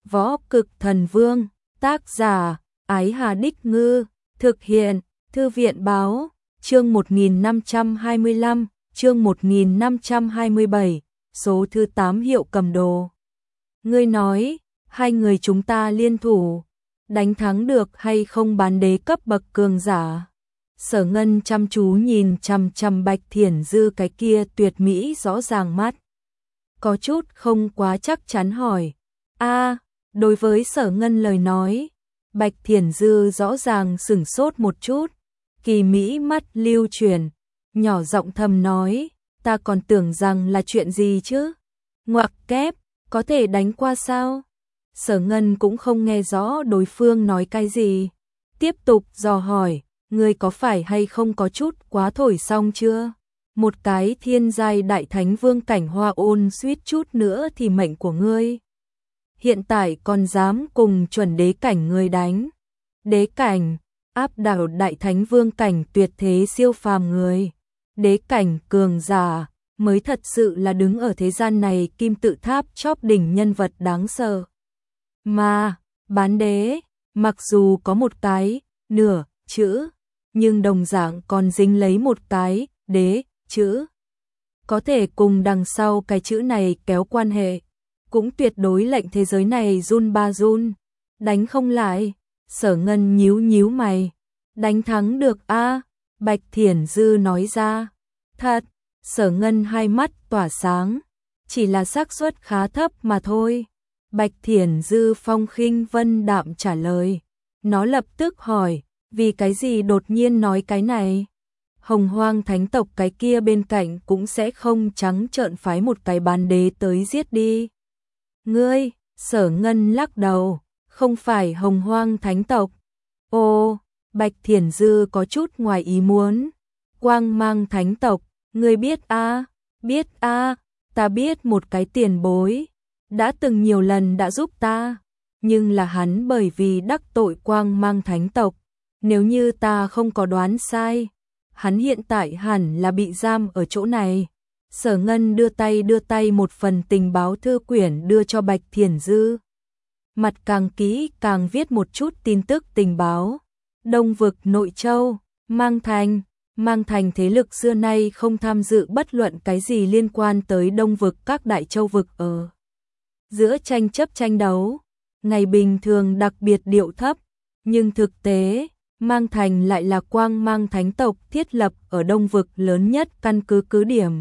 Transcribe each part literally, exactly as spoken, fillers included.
Võ Cực Thần Vương, tác giả, Ái Hà Đích Ngư, thực hiện, Thư viện Báo, chương một nghìn năm trăm hai mươi lăm, chương một nghìn năm trăm hai mươi bảy, số thứ tám Hiệu Cầm Đồ. Ngươi nói, hai người chúng ta liên thủ, đánh thắng được hay không bán đế cấp bậc cường giả? Sở Ngân chăm chú nhìn chằm chằm Bạch Thiển Dư cái kia tuyệt mỹ rõ ràng mắt. Có chút không quá chắc chắn hỏi. A, đối với Sở Ngân lời nói, Bạch Thiển Dư rõ ràng sửng sốt một chút, kỳ mỹ mắt lưu chuyển, nhỏ giọng thầm nói, ta còn tưởng rằng là chuyện gì chứ? Ngoặc kép, có thể đánh qua sao? Sở Ngân cũng không nghe rõ đối phương nói cái gì, tiếp tục dò hỏi, ngươi có phải hay không có chút quá thổi xong chưa? Một cái thiên giai đại thánh vương cảnh Hoa Ôn suýt chút nữa thì mệnh của ngươi. Hiện tại còn dám cùng chuẩn đế cảnh ngươi đánh. Đế cảnh, áp đảo đại thánh vương cảnh tuyệt thế siêu phàm người. Đế cảnh cường giả, mới thật sự là đứng ở thế gian này kim tự tháp chóp đỉnh nhân vật đáng sợ. Mà, bán đế, mặc dù có một cái, nửa, chữ, nhưng đồng dạng còn dính lấy một cái, đế, chữ. Có thể cùng đằng sau cái chữ này kéo quan hệ, cũng tuyệt đối lệnh thế giới này run ba run, đánh không lại. Sở Ngân nhíu nhíu mày, đánh thắng được a? Bạch Thiển Dư nói ra. Thật, Sở Ngân hai mắt tỏa sáng, chỉ là xác suất khá thấp mà thôi. Bạch Thiển Dư phong khinh vân đạm trả lời. Nó lập tức hỏi, vì cái gì đột nhiên nói cái này? Hồng Hoang thánh tộc cái kia bên cạnh cũng sẽ không trắng trợn phái một cái bán đế tới giết đi. Ngươi, Sở Ngân lắc đầu, không phải Hồng Hoang thánh tộc. Ô, Bạch Thiển Dư có chút ngoài ý muốn. Quang Mang thánh tộc, ngươi biết a? Biết a, ta biết một cái tiền bối, đã từng nhiều lần đã giúp ta, nhưng là hắn bởi vì đắc tội Quang Mang thánh tộc, nếu như ta không có đoán sai, hắn hiện tại hẳn là bị giam ở chỗ này. Sở Ngân đưa tay đưa tay một phần tình báo thư quyển đưa cho Bạch Thiển Dư. Mặt càng kỹ càng viết một chút tin tức tình báo. Đông vực Nội Châu, Mang Thành, Mang Thành thế lực xưa nay không tham dự bất luận cái gì liên quan tới đông vực các đại châu vực ở. Giữa tranh chấp tranh đấu, ngày bình thường đặc biệt điệu thấp, nhưng thực tế, Mang Thành lại là Quang Mang thánh tộc thiết lập ở đông vực lớn nhất căn cứ cứ điểm.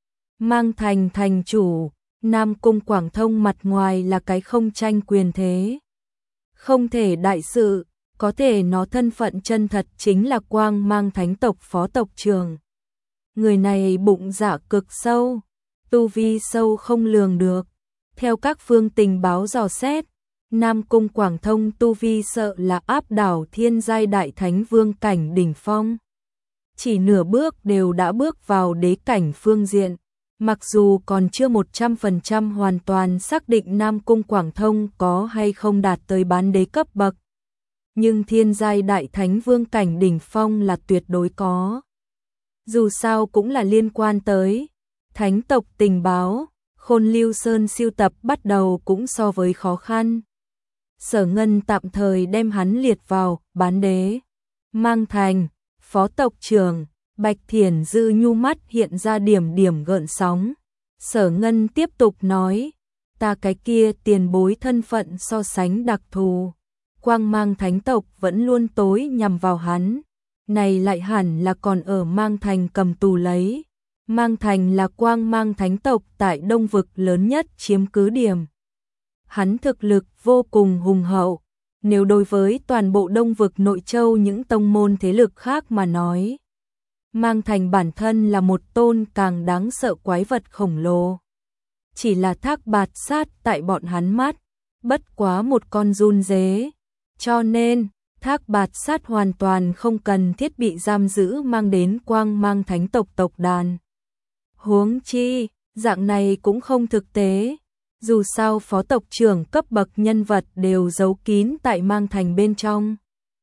Mang Thành thành chủ, Nam Cung Quảng Thông mặt ngoài là cái không tranh quyền thế, không thể đại sự, có thể nó thân phận chân thật chính là Quang Mang thánh tộc phó tộc trưởng. Người này bụng dạ cực sâu, tu vi sâu không lường được. Theo các phương tình báo dò xét, Nam Cung Quảng Thông tu vi sợ là áp đảo thiên giai đại thánh vương cảnh đỉnh phong. Chỉ nửa bước đều đã bước vào đế cảnh phương diện. Mặc dù còn chưa một trăm phần trăm hoàn toàn xác định Nam Cung Quảng Thông có hay không đạt tới bán đế cấp bậc, nhưng thiên giai đại thánh vương cảnh đỉnh phong là tuyệt đối có. Dù sao cũng là liên quan tới thánh tộc tình báo, Khôn Lưu Sơn siêu tập bắt đầu cũng so với khó khăn. Sở Ngân tạm thời đem hắn liệt vào bán đế. Mang Thành, phó tộc trưởng, Bạch Thiển Dư nhu mắt hiện ra điểm điểm gợn sóng. Sở Ngân tiếp tục nói, ta cái kia tiền bối thân phận so sánh đặc thù. Quang Mang thánh tộc vẫn luôn tối nhằm vào hắn. Này lại hẳn là còn ở Mang Thành cầm tù lấy. Mang Thành là Quang Mang thánh tộc tại đông vực lớn nhất chiếm cứ điểm. Hắn thực lực vô cùng hùng hậu. Nếu đối với toàn bộ đông vực Nội Châu những tông môn thế lực khác mà nói, Mang Thành bản thân là một tôn càng đáng sợ quái vật khổng lồ. Chỉ là Thác Bạt Sát tại bọn hắn mắt, bất quá một con run dế. Cho nên, Thác Bạt Sát hoàn toàn không cần thiết bị giam giữ mang đến Quang Mang thánh tộc tộc đàn. Huống chi, dạng này cũng không thực tế. Dù sao phó tộc trưởng cấp bậc nhân vật đều giấu kín tại Mang Thành bên trong.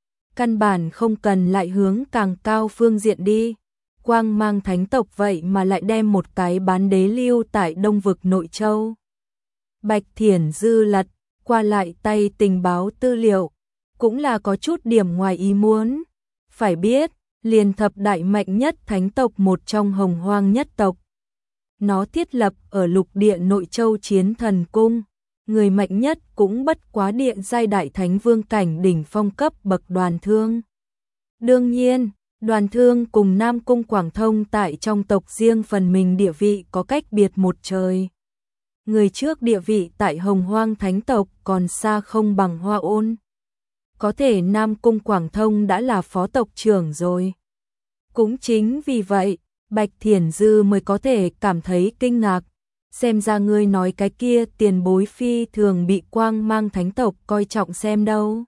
Căn bản không cần lại hướng càng cao phương diện đi. Quang Mang thánh tộc vậy mà lại đem một cái bán đế lưu tại đông vực Nội Châu. Bạch Thiển Dư lật qua lại tay tình báo tư liệu, cũng là có chút điểm ngoài ý muốn. Phải biết, liền thập đại mạnh nhất thánh tộc một trong Hồng Hoang nhất tộc. Nó thiết lập ở lục địa nội châu Chiến Thần Cung, người mạnh nhất cũng bất quá địa giai đại thánh vương cảnh đỉnh phong cấp bậc Đoàn Thương. Đương nhiên, Đoàn Thương cùng Nam Cung Quảng Thông tại trong tộc riêng phần mình địa vị có cách biệt một trời. Người trước địa vị tại Hồng Hoang thánh tộc còn xa không bằng Hoa Ôn. Có thể Nam Cung Quảng Thông đã là phó tộc trưởng rồi. Cũng chính vì vậy, Bạch Thiển Dư mới có thể cảm thấy kinh ngạc. Xem ra ngươi nói cái kia tiền bối phi thường bị Quang Mang thánh tộc coi trọng xem đâu.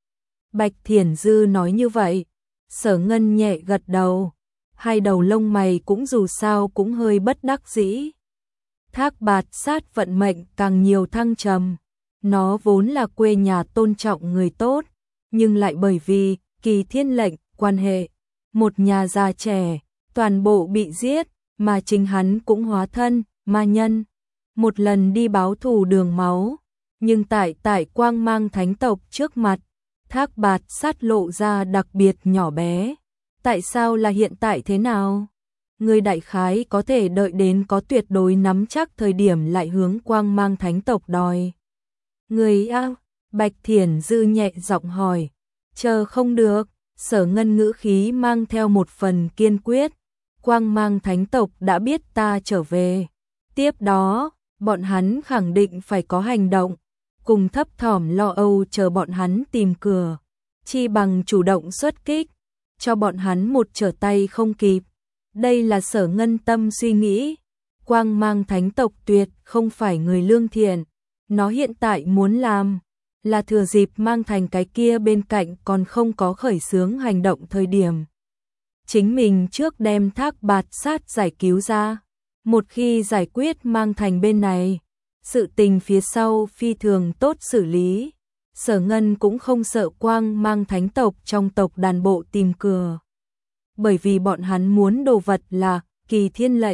Bạch Thiển Dư nói như vậy, Sở Ngân nhẹ gật đầu, hai đầu lông mày cũng dù sao cũng hơi bất đắc dĩ. Thác Bạt Sát vận mệnh càng nhiều thăng trầm, nó vốn là quê nhà tôn trọng người tốt, nhưng lại bởi vì Kỳ Thiên lệnh, quan hệ, một nhà già trẻ, toàn bộ bị giết, mà chính hắn cũng hóa thân, ma nhân. Một lần đi báo thù đường máu, nhưng tại tại Quang Mang thánh tộc trước mặt, Thác Bạt Sát lộ ra đặc biệt nhỏ bé. Tại sao là hiện tại thế nào? Người đại khái có thể đợi đến có tuyệt đối nắm chắc thời điểm lại hướng Quang Mang thánh tộc đòi. Người a, Bạch Thiển Dư nhẹ giọng hỏi. Chờ không được, Sở Ngân ngữ khí mang theo một phần kiên quyết. Quang Mang thánh tộc đã biết ta trở về. Tiếp đó, bọn hắn khẳng định phải có hành động. Cùng thấp thỏm lo âu chờ bọn hắn tìm cửa. Chi bằng chủ động xuất kích, cho bọn hắn một trở tay không kịp. Đây là Sở Ngân tâm suy nghĩ. Quang Mang thánh tộc tuyệt không phải người lương thiện. Nó hiện tại muốn làm là thừa dịp Mang Thành cái kia bên cạnh còn không có khởi xướng hành động thời điểm. Chính mình trước đem Thác Bạt Sát giải cứu ra. Một khi giải quyết Mang Thành bên này, sự tình phía sau phi thường tốt xử lý. Sở Ngân cũng không sợ Quang Mang thánh tộc trong tộc đàn bộ tìm cửa. Bởi vì bọn hắn muốn đồ vật là Kỳ Thiên lệnh.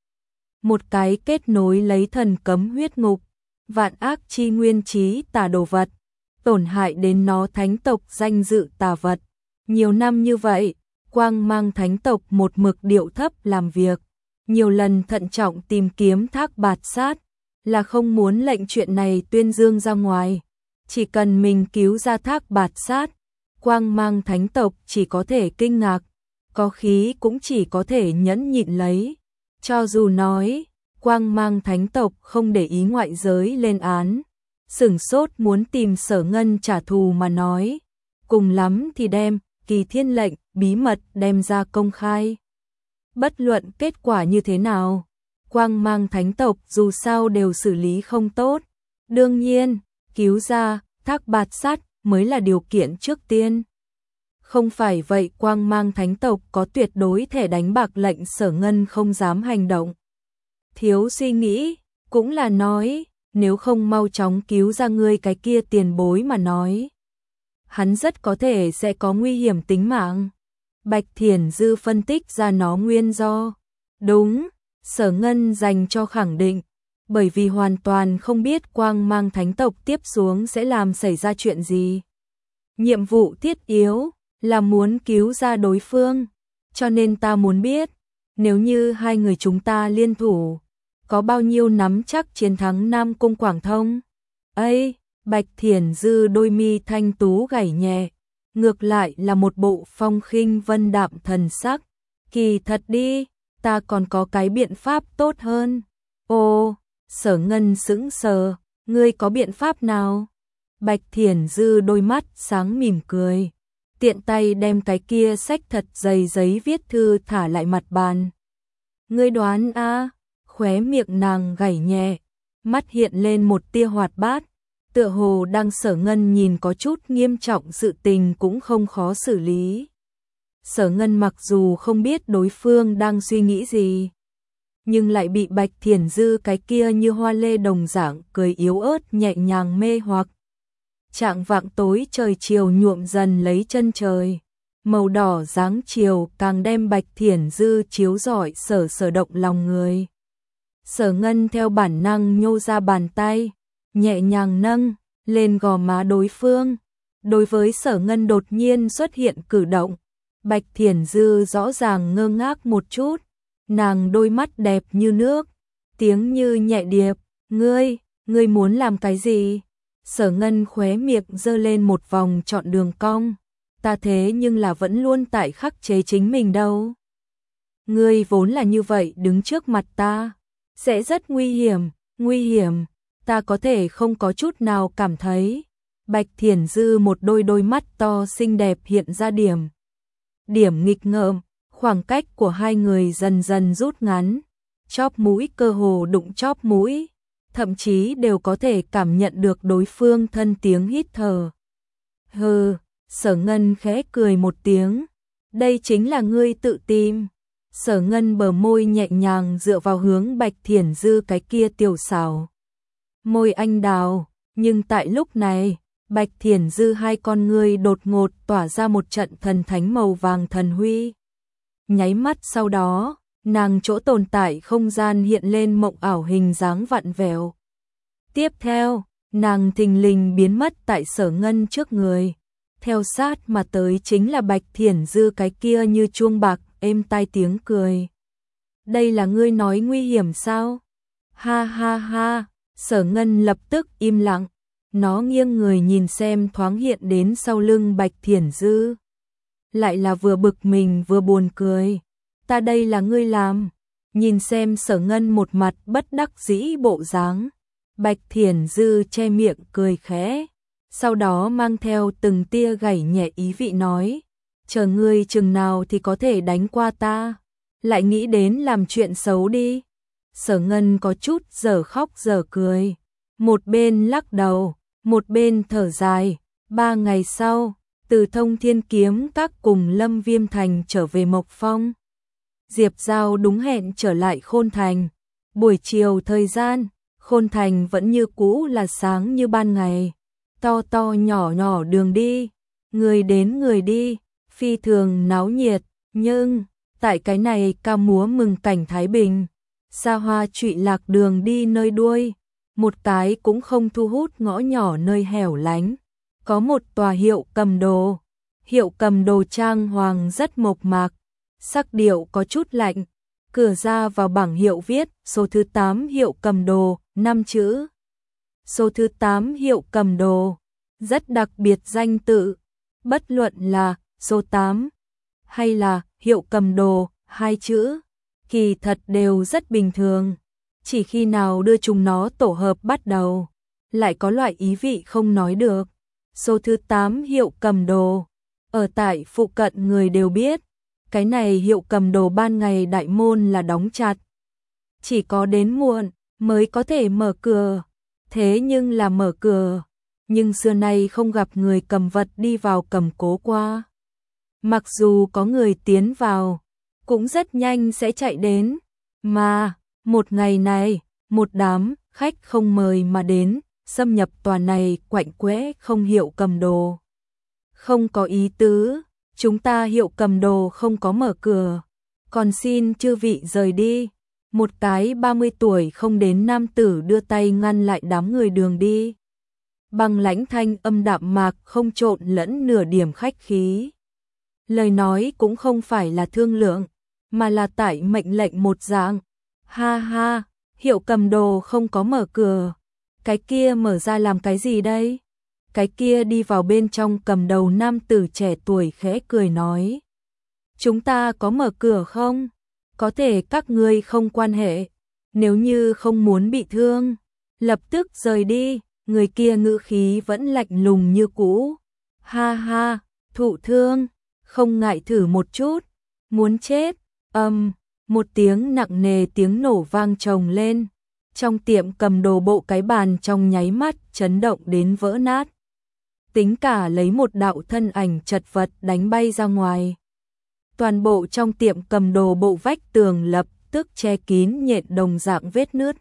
Một cái kết nối lấy thần cấm huyết ngục, vạn ác chi nguyên trí tà đồ vật, tổn hại đến nó thánh tộc danh dự tà vật. Nhiều năm như vậy, Quang Mang thánh tộc một mực điệu thấp làm việc, nhiều lần thận trọng tìm kiếm Thác Bạt Sát, là không muốn lệnh chuyện này tuyên dương ra ngoài. Chỉ cần mình cứu ra Thác Bạt Sát, Quang Mang thánh tộc chỉ có thể kinh ngạc, có khí cũng chỉ có thể nhẫn nhịn lấy. Cho dù nói, Quang Mang thánh tộc không để ý ngoại giới lên án, sửng sốt muốn tìm Sở Ngân trả thù mà nói, cùng lắm thì đem Kỳ Thiên lệnh bí mật đem ra công khai. Bất luận kết quả như thế nào, Quang Mang thánh tộc dù sao đều xử lý không tốt. Đương nhiên, cứu ra Thác Bạt Sát mới là điều kiện trước tiên. Không phải vậy Quang Mang thánh tộc có tuyệt đối thể đánh bạc lệnh Sở Ngân không dám hành động. Thiếu suy nghĩ, cũng là nói, nếu không mau chóng cứu ra ngươi cái kia tiền bối mà nói. Hắn rất có thể sẽ có nguy hiểm tính mạng. Bạch Thiển Dư phân tích ra nó nguyên do. Đúng, Sở Ngân dành cho khẳng định, bởi vì hoàn toàn không biết Quang Mang thánh tộc tiếp xuống sẽ làm xảy ra chuyện gì. Nhiệm vụ thiết yếu là muốn cứu ra đối phương, cho nên ta muốn biết, nếu như hai người chúng ta liên thủ, có bao nhiêu nắm chắc chiến thắng Nam Cung Quảng Thông? Ây, Bạch Thiển Dư đôi mi thanh tú gảy nhẹ, ngược lại là một bộ phong khinh vân đạm thần sắc. Kỳ thật đi, ta còn có cái biện pháp tốt hơn. Ồ, Sở Ngân sững sờ, ngươi có biện pháp nào? Bạch Thiển Dư đôi mắt sáng mỉm cười, tiện tay đem cái kia sách thật dày giấy viết thư thả lại mặt bàn. Ngươi đoán a? Khóe miệng nàng gảy nhẹ, mắt hiện lên một tia hoạt bát, tựa hồ đang Sở Ngân nhìn có chút nghiêm trọng sự tình cũng không khó xử lý. Sở Ngân mặc dù không biết đối phương đang suy nghĩ gì, nhưng lại bị Bạch Thiển Dư cái kia như hoa lê đồng dạng cười yếu ớt nhẹ nhàng mê hoặc. Trạng vạng tối trời chiều nhuộm dần lấy chân trời, màu đỏ dáng chiều càng đem Bạch Thiển Dư chiếu rọi sở sở động lòng người. Sở Ngân theo bản năng nhô ra bàn tay, nhẹ nhàng nâng, lên gò má đối phương. Đối với Sở Ngân đột nhiên xuất hiện cử động, Bạch Thiển Dư rõ ràng ngơ ngác một chút, nàng đôi mắt đẹp như nước, tiếng như nhẹ điệp, "Ngươi, ngươi muốn làm cái gì?" Sở Ngân khóe miệng giơ lên một vòng trọn đường cong, "Ta thế nhưng là vẫn luôn tại khắc chế chính mình đâu. Ngươi vốn là như vậy đứng trước mặt ta, sẽ rất nguy hiểm, nguy hiểm, ta có thể không có chút nào cảm thấy." Bạch Thiển Dư một đôi đôi mắt to xinh đẹp hiện ra điểm. Điểm nghịch ngợm, khoảng cách của hai người dần dần rút ngắn, chóp mũi cơ hồ đụng chóp mũi, thậm chí đều có thể cảm nhận được đối phương thân tiếng hít thở. "Hừ." Sở Ngân khẽ cười một tiếng, "Đây chính là ngươi tự tìm." Sở Ngân bờ môi nhẹ nhàng dựa vào hướng Bạch Thiển Dư cái kia tiểu xảo môi anh đào, nhưng tại lúc này, Bạch Thiển Dư hai con ngươi đột ngột tỏa ra một trận thần thánh màu vàng thần huy. Nháy mắt sau đó, nàng chỗ tồn tại không gian hiện lên mộng ảo hình dáng vặn vẹo. Tiếp theo, nàng thình lình biến mất tại Sở Ngân trước người. Theo sát mà tới chính là Bạch Thiển Dư cái kia như chuông bạc êm tai tiếng cười. "Đây là ngươi nói nguy hiểm sao?" "Ha ha ha." Sở Ngân lập tức im lặng, nó nghiêng người nhìn xem thoáng hiện đến sau lưng Bạch Thiển Dư. Lại là vừa bực mình vừa buồn cười. "Ta đây là ngươi làm." Nhìn xem Sở Ngân một mặt bất đắc dĩ bộ dáng, Bạch Thiển Dư che miệng cười khẽ, sau đó mang theo từng tia gảy nhẹ ý vị nói, "Chờ ngươi chừng nào thì có thể đánh qua ta, lại nghĩ đến làm chuyện xấu đi." Sở Ngân có chút giờ khóc giờ cười, một bên lắc đầu, một bên thở dài. Ba ngày sau, từ Thông Thiên Kiếm Các cùng Lâm Viêm Thành trở về Mộc Phong. Diệp Giao đúng hẹn trở lại Khôn Thành. Buổi chiều thời gian, Khôn Thành vẫn như cũ là sáng như ban ngày. To to nhỏ nhỏ đường đi, người đến người đi, phi thường náo nhiệt, nhưng tại cái này ca múa mừng cảnh Thái Bình, xa hoa trụy lạc đường đi nơi đuôi, một cái cũng không thu hút ngõ nhỏ nơi hẻo lánh. Có một tòa hiệu cầm đồ, hiệu cầm đồ trang hoàng rất mộc mạc, sắc điệu có chút lạnh, cửa ra vào bảng hiệu viết số thứ tám hiệu cầm đồ, năm chữ. Số thứ tám hiệu cầm đồ, rất đặc biệt danh tự, bất luận là số tám hay là hiệu cầm đồ, hai chữ, kỳ thật đều rất bình thường, chỉ khi nào đưa chúng nó tổ hợp bắt đầu, lại có loại ý vị không nói được. Số thứ tám hiệu cầm đồ, ở tại phụ cận người đều biết, cái này hiệu cầm đồ ban ngày đại môn là đóng chặt, chỉ có đến muộn mới có thể mở cửa. Thế nhưng là mở cửa, nhưng xưa nay không gặp người cầm vật đi vào cầm cố qua. Mặc dù có người tiến vào, cũng rất nhanh sẽ chạy đến, mà một ngày này, một đám khách không mời mà đến, xâm nhập tòa này quạnh quẽ không hiệu cầm đồ. Không có ý tứ, chúng ta hiệu cầm đồ không có mở cửa, còn xin chư vị rời đi. Một cái ba mươi tuổi không đến nam tử đưa tay ngăn lại đám người đường đi. Bằng lãnh thanh âm đạm mạc không trộn lẫn nửa điểm khách khí. Lời nói cũng không phải là thương lượng, mà là tại mệnh lệnh một dạng. Ha ha, hiệu cầm đồ không có mở cửa. Cái kia mở ra làm cái gì đây? Cái kia đi vào bên trong cầm đầu nam tử trẻ tuổi khẽ cười nói. Chúng ta có mở cửa không? Có thể các ngươi không quan hệ. Nếu như không muốn bị thương, lập tức rời đi. Người kia ngữ khí vẫn lạnh lùng như cũ. Ha ha, thụ thương, không ngại thử một chút. Muốn chết, âm, một tiếng nặng nề tiếng nổ vang chồng lên. Trong tiệm cầm đồ bộ cái bàn trong nháy mắt chấn động đến vỡ nát. Tính cả lấy một đạo thân ảnh chật vật đánh bay ra ngoài. Toàn bộ trong tiệm cầm đồ bộ vách tường lập tức che kín nhện đồng dạng vết nứt.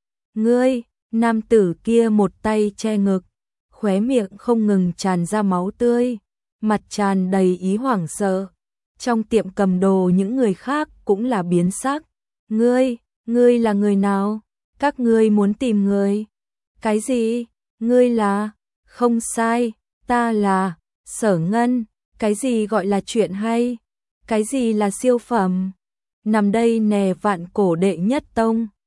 Ngươi, nam tử kia một tay che ngực, khóe miệng không ngừng tràn ra máu tươi, mặt tràn đầy ý hoảng sợ. Trong tiệm cầm đồ những người khác cũng là biến sắc. Ngươi, ngươi là người nào? Các ngươi muốn tìm người? Cái gì? Ngươi là? Không sai, ta là Sở Ngân. Cái gì gọi là chuyện hay? Cái gì là siêu phẩm? Nằm đây nè vạn cổ đệ nhất tông.